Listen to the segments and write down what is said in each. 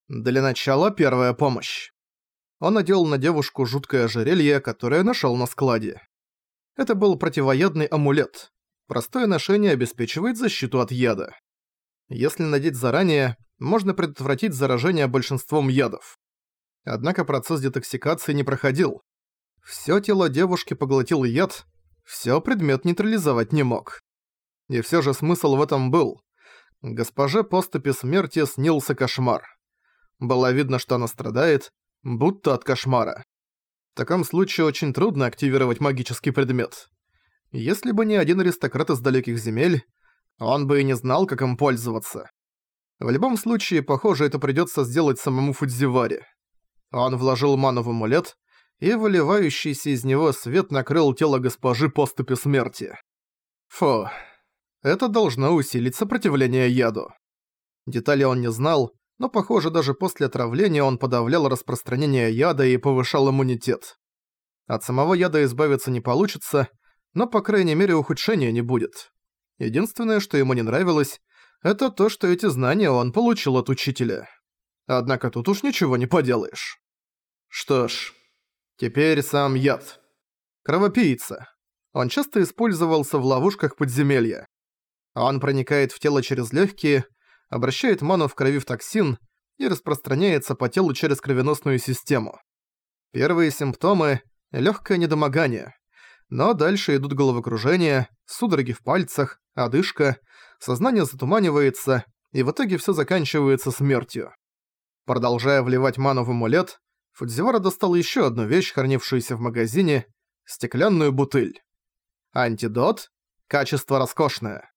Для начала первая помощь. Он надел на девушку жуткое ожерелье, которое нашел на складе. Это был противоядный амулет. Простое ношение обеспечивает защиту от яда. Если надеть заранее, можно предотвратить заражение большинством ядов. Однако процесс детоксикации не проходил. Всё тело девушки поглотил яд, всё предмет нейтрализовать не мог. И всё же смысл в этом был. Госпоже Поступи Смерти снился кошмар. Было видно, что она страдает, будто от кошмара. В таком случае очень трудно активировать магический предмет. Если бы не один аристократ из далеких земель, он бы и не знал, как им пользоваться. В любом случае, похоже, это придётся сделать самому Фудзиваре. Он вложил ману в амулет, и выливающийся из него свет накрыл тело госпожи Поступи Смерти. Фу, это должно усилить сопротивление яду. Детали он не знал, но, похоже, даже после отравления он подавлял распространение яда и повышал иммунитет. От самого яда избавиться не получится, но, по крайней мере, ухудшения не будет. Единственное, что ему не нравилось, это то, что эти знания он получил от учителя. Однако тут уж ничего не поделаешь. Что ж, теперь сам яд. Кровопийца. Он часто использовался в ловушках подземелья. Он проникает в тело через легкие, обращает ману в крови в токсин и распространяется по телу через кровеносную систему. Первые симптомы – легкое недомогание, но дальше идут головокружение, судороги в пальцах, одышка, сознание затуманивается, и в итоге все заканчивается смертью. Продолжая вливать ману в амулет, Фудзивара достал еще одну вещь, хранившуюся в магазине – стеклянную бутыль. Антидот – качество роскошное.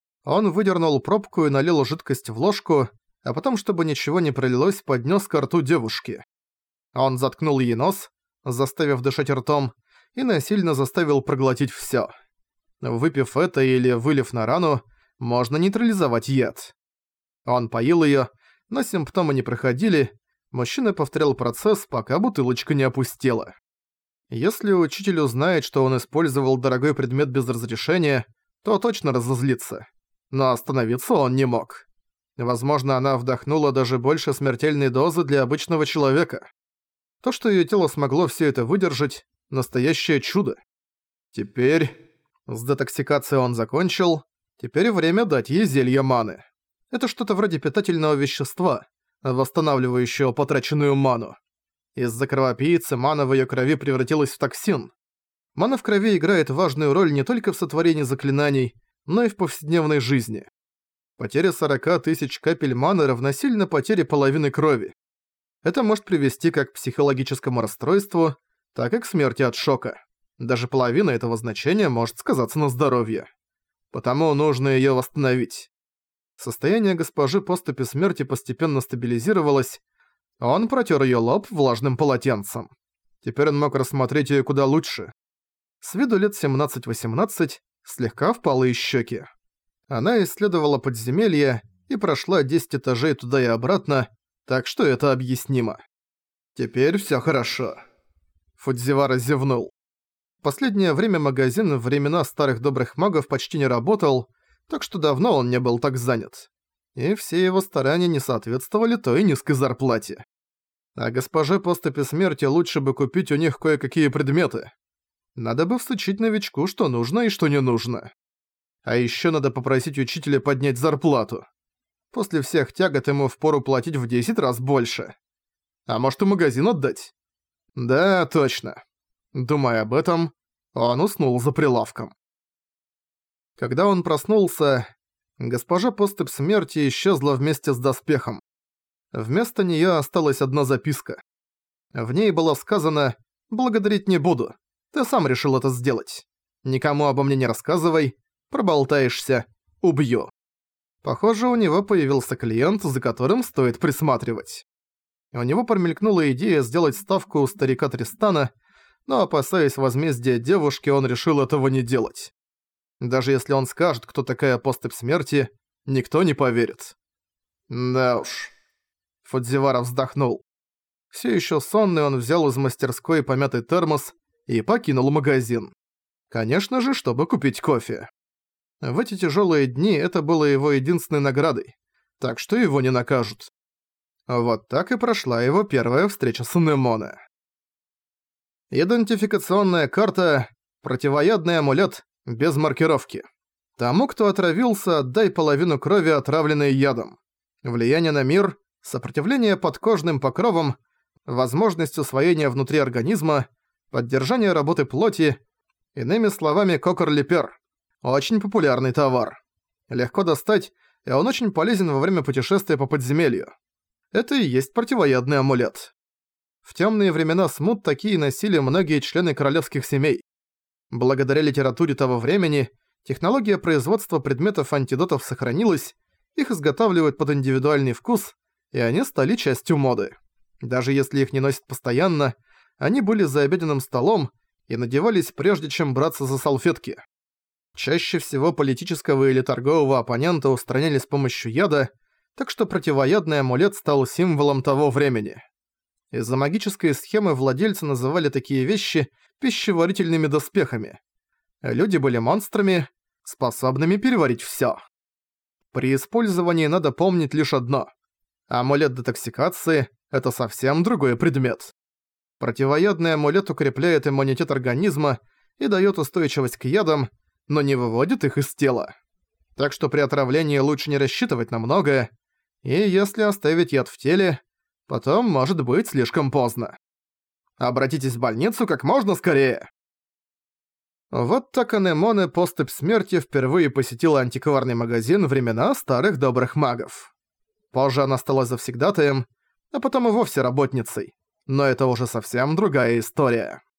Он выдернул пробку и налил жидкость в ложку, а потом, чтобы ничего не пролилось, поднес ко рту девушки. Он заткнул ей нос, заставив дышать ртом, и насильно заставил проглотить всё. Выпив это или вылив на рану, можно нейтрализовать яд. Он поил её, но симптомы не проходили, мужчина повторял процесс, пока бутылочка не опустела. Если учитель узнает, что он использовал дорогой предмет без разрешения, то точно разозлится. Но остановиться он не мог. Возможно, она вдохнула даже больше смертельной дозы для обычного человека. То, что её тело смогло всё это выдержать – настоящее чудо. Теперь, с детоксикацией он закончил, теперь время дать ей зелье маны. Это что-то вроде питательного вещества, восстанавливающего потраченную ману. Из-за кровопийцы мана в её крови превратилась в токсин. Мана в крови играет важную роль не только в сотворении заклинаний, но и в повседневной жизни. Потеря 40 тысяч капель маны равносильно потере половины крови. Это может привести как к психологическому расстройству, так и к смерти от шока. Даже половина этого значения может сказаться на здоровье. Потому нужно её восстановить. Состояние госпожи Поступи Смерти постепенно стабилизировалось, он протер её лоб влажным полотенцем. Теперь он мог рассмотреть её куда лучше. С виду лет 17-18, слегка впалые щеки. Она исследовала подземелье и прошла 10 этажей туда и обратно, так что это объяснимо. Теперь всё хорошо. Фудзивара зевнул. В последнее время магазин в времена старых добрых магов почти не работал, так что давно он не был так занят. И все его старания не соответствовали той низкой зарплате. А госпоже Поступи Смерти лучше бы купить у них кое-какие предметы. Надо бы всучить новичку, что нужно и что не нужно. А ещё надо попросить учителя поднять зарплату. После всех тягот ему впору платить в 10 раз больше. А может и магазин отдать? Да, точно. Думая об этом, он уснул за прилавком. Когда он проснулся, госпожа Поступь Смерти исчезла вместе с доспехом. Вместо неё осталась одна записка. В ней было сказано «Благодарить не буду. Ты сам решил это сделать. Никому обо мне не рассказывай. Проболтаешься. Убью». Похоже, у него появился клиент, за которым стоит присматривать. У него промелькнула идея сделать ставку у старика Тристана, но, опасаясь возмездия девушки, он решил этого не делать. Даже если он скажет, кто такая Поступь Смерти, никто не поверит. Да уж. Фудзивара вздохнул. Все еще сонный он взял из мастерской помятый термос и покинул магазин. Конечно же, чтобы купить кофе. В эти тяжелые дни это было его единственной наградой, так что его не накажут. Вот так и прошла его первая встреча с Анемоне. Идентификационная карта «Противоядный амулет» без маркировки. Тому, кто отравился, отдай половину крови, отравленной ядом. Влияние на мир, сопротивление подкожным покровам, возможность усвоения внутри организма, поддержание работы плоти, иными словами, кокор-липер. Очень популярный товар. Легко достать, и он очень полезен во время путешествия по подземелью. Это и есть противоядный амулет. В темные времена смут такие носили многие члены королевских семей. Благодаря литературе того времени, технология производства предметов-антидотов сохранилась, их изготавливают под индивидуальный вкус, и они стали частью моды. Даже если их не носят постоянно, они были за обеденным столом и надевались прежде чем браться за салфетки. Чаще всего политического или торгового оппонента устраняли с помощью яда, так что противоядный амулет стал символом того времени. Из-за магической схемы владельцы называли такие вещи пищеварительными доспехами. Люди были монстрами, способными переварить всё. При использовании надо помнить лишь одно. Амулет детоксикации – это совсем другой предмет. Противоядный амулет укрепляет иммунитет организма и даёт устойчивость к ядам, но не выводит их из тела. Так что при отравлении лучше не рассчитывать на многое, и если оставить яд в теле, потом может быть слишком поздно. Обратитесь в больницу как можно скорее. Вот так Анемоне поступь смерти впервые посетила антикварный магазин времена старых добрых магов. Позже она стала завсегдатаем, а потом и вовсе работницей. Но это уже совсем другая история.